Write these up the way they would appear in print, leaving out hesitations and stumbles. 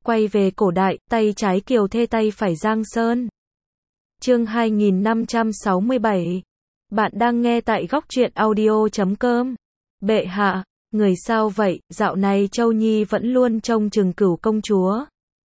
Quay về cổ đại, tay trái Kiều Thê tay phải Giang Sơn. Chương 2567. Bạn đang nghe tại góc truyện audio.com. Bệ hạ, người sao vậy, dạo này Châu Nhi vẫn luôn trông chừng Cửu công chúa.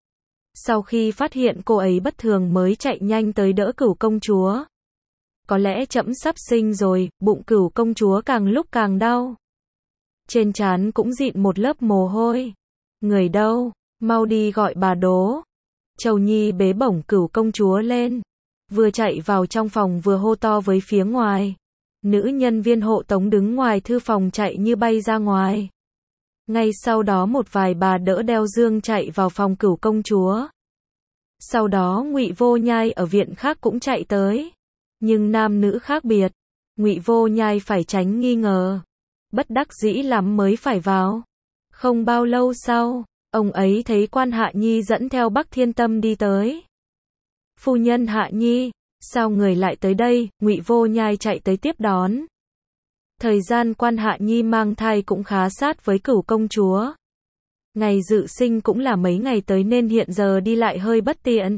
Sau khi phát hiện cô ấy bất thường mới chạy nhanh tới đỡ Cửu công chúa. Có lẽ trẫm sắp sinh rồi, bụng Cửu công chúa càng lúc càng đau. Trên trán cũng dịn một lớp mồ hôi. Người đâu? Mau đi gọi bà Đố. Châu Nhi bế bổng Cửu công chúa lên, vừa chạy vào trong phòng vừa hô to với phía ngoài. Nữ nhân viên hộ tống đứng ngoài thư phòng chạy như bay ra ngoài. Ngay sau đó một vài bà đỡ đeo dương chạy vào phòng Cửu công chúa. Sau đó Ngụy Vô Nhai ở viện khác cũng chạy tới. Nhưng nam nữ khác biệt. Ngụy Vô Nhai phải tránh nghi ngờ. Bất đắc dĩ lắm mới phải vào. Không bao lâu sau, ông ấy thấy Quan Hạ Nhi dẫn theo Bắc Thiên Tâm đi tới. Phu nhân Hạ Nhi, sao người lại tới đây? Ngụy Vô Nhai chạy tới tiếp đón. Thời gian Quan Hạ Nhi mang thai cũng khá sát với Cửu công chúa. Ngày dự sinh cũng là mấy ngày tới nên hiện giờ đi lại hơi bất tiện.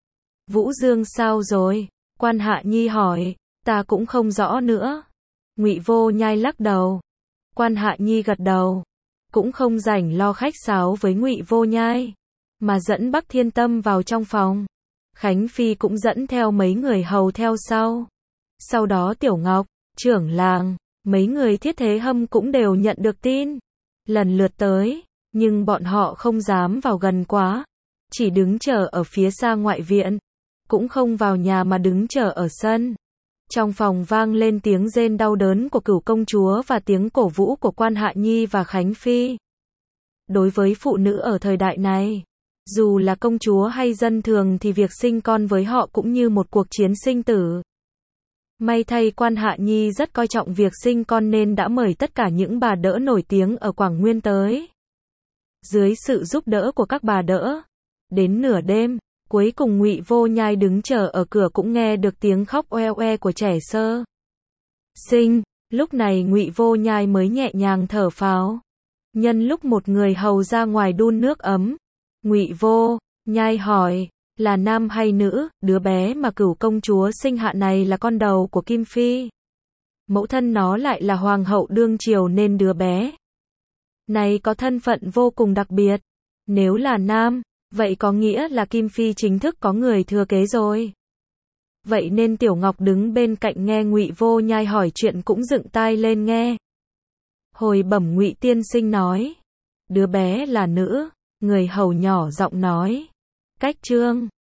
Vũ Dương sao rồi? Quan Hạ Nhi hỏi. Ta cũng không rõ nữa. Ngụy Vô Nhai lắc đầu. Quan Hạ Nhi gật đầu. Cũng không rảnh lo khách sáo với Ngụy Vô Nhai, mà dẫn Bắc Thiên Tâm vào trong phòng. Khánh Phi cũng dẫn theo mấy người hầu theo sau. Sau đó Tiểu Ngọc, trưởng làng, mấy người Thiết Thế Hâm cũng đều nhận được tin. Lần lượt tới, nhưng bọn họ không dám vào gần quá. Chỉ đứng chờ ở phía xa ngoại viện. Cũng không vào nhà mà đứng chờ ở sân. Trong phòng vang lên tiếng rên đau đớn của Cửu công chúa và tiếng cổ vũ của Quan Hạ Nhi và Khánh Phi. Đối với phụ nữ ở thời đại này, dù là công chúa hay dân thường thì việc sinh con với họ cũng như một cuộc chiến sinh tử. May thay Quan Hạ Nhi rất coi trọng việc sinh con nên đã mời tất cả những bà đỡ nổi tiếng ở Quảng Nguyên tới. Dưới sự giúp đỡ của các bà đỡ, đến nửa đêm, cuối cùng Ngụy Vô Nhai đứng chờ ở cửa cũng nghe được tiếng khóc oe oe của trẻ sơ sinh. Lúc này Ngụy Vô Nhai mới nhẹ nhàng thở phào. Nhân lúc một người hầu ra ngoài đun nước ấm, Ngụy Vô Nhai hỏi, là nam hay nữ? Đứa bé mà Cửu công chúa sinh hạ này là con đầu của Kim Phi. Mẫu thân nó lại là hoàng hậu đương triều nên đứa bé này có thân phận vô cùng đặc biệt. Nếu là nam, vậy có nghĩa là Kim Phi chính thức có người thừa kế rồi. Vậy nên Tiểu Ngọc đứng bên cạnh nghe Ngụy Vô Nhai hỏi chuyện cũng dựng tai lên nghe. Hồi bẩm Ngụy tiên sinh nói, đứa bé là nữ, người hầu nhỏ giọng nói. Cách chương